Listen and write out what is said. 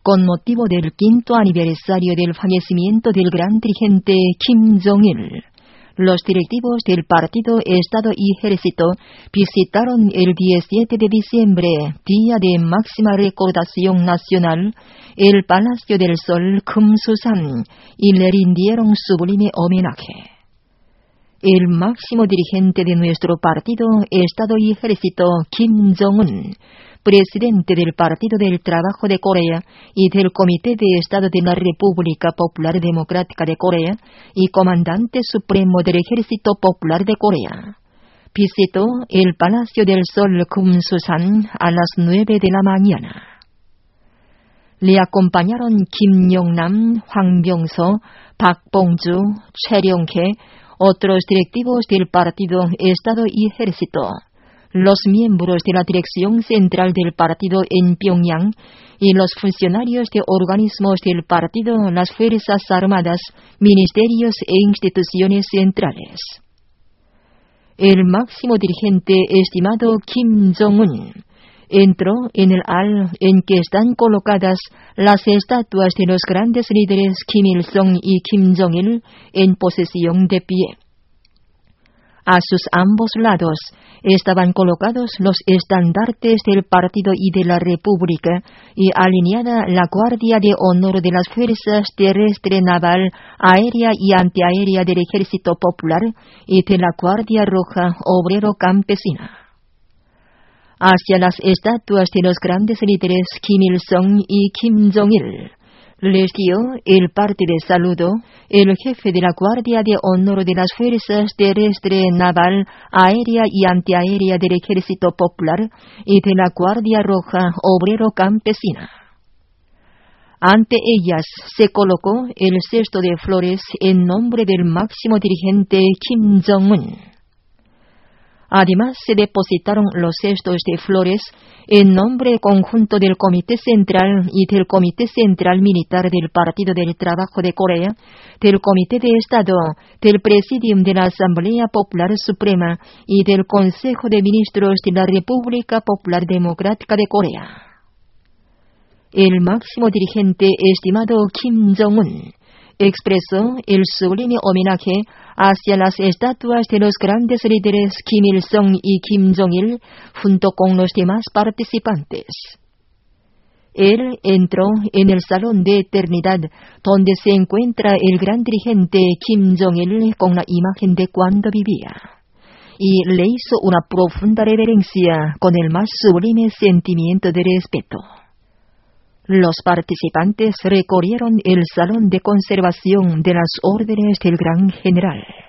con motivo del 5º aniversario del fallecimiento del gran dirigente Kim Jong-il, los directivos del Partido Estado y Ejército visitaron el 17 de diciembre, día de máxima recordación nacional, el Palacio del Sol Kumsusan y le rindieron sublime homenaje. El máximo dirigente de nuestro Partido Estado y Ejército, Kim Jong-un, presidente del Partido del Trabajo de Corea y del Comité de Estado de la República Popular Democrática de Corea y comandante supremo del Ejército Popular de Corea, visitó el Palacio del Sol Kumsusan a las 9 de la mañana. Le acompañaron Kim Yong-nam, Hwang Byung-so, Park Bong-ju, Choi Ryong-hae, otros directivos del Partido Estado y Ejército, los miembros de la Dirección Central del Partido en Pyongyang y los funcionarios de organismos del partido, las Fuerzas Armadas, ministerios e instituciones centrales. El máximo dirigente estimado Kim Jong-un entró en el hall en que están colocadas las estatuas de los grandes líderes Kim Il-sung y Kim Jong-il en posición de pie. A sus ambos lados estaban colocados los estandartes del partido y de la República y alineada la Guardia de Honor de las Fuerzas Terrestre, Naval, Aérea y Antiaérea del Ejército Popular y de la Guardia Roja Obrero Campesina. Hacia las estatuas de los grandes líderes Kim Il-sung y Kim Jong-il les dio el parte de saludo el jefe de la Guardia de Honor de las Fuerzas Terrestre, Naval, Aérea y Antiaérea del Ejército Popular y de la Guardia Roja Obrero Campesina. Ante ellas se colocó el cesto de flores en nombre del máximo dirigente Kim Jong-un. Además, se depositaron los cestos de flores en nombre conjunto del Comité Central y del Comité Central Militar del Partido del Trabajo de Corea, del Comité de Estado, del Presidium de la Asamblea Popular Suprema y del Consejo de Ministros de la República Popular Democrática de Corea. El máximo dirigente estimado Kim Jong-un expresó el sublime homenaje hacia las estatuas de los grandes líderes Kim Il-sung y Kim Jong-il junto con los demás participantes. Él entró en el Salón de Eternidad, donde se encuentra el gran dirigente Kim Jong-il con la imagen de cuando vivía, y le hizo una profunda reverencia con el más sublime sentimiento de respeto. Los participantes recorrieron el salón de conservación de las órdenes del gran general.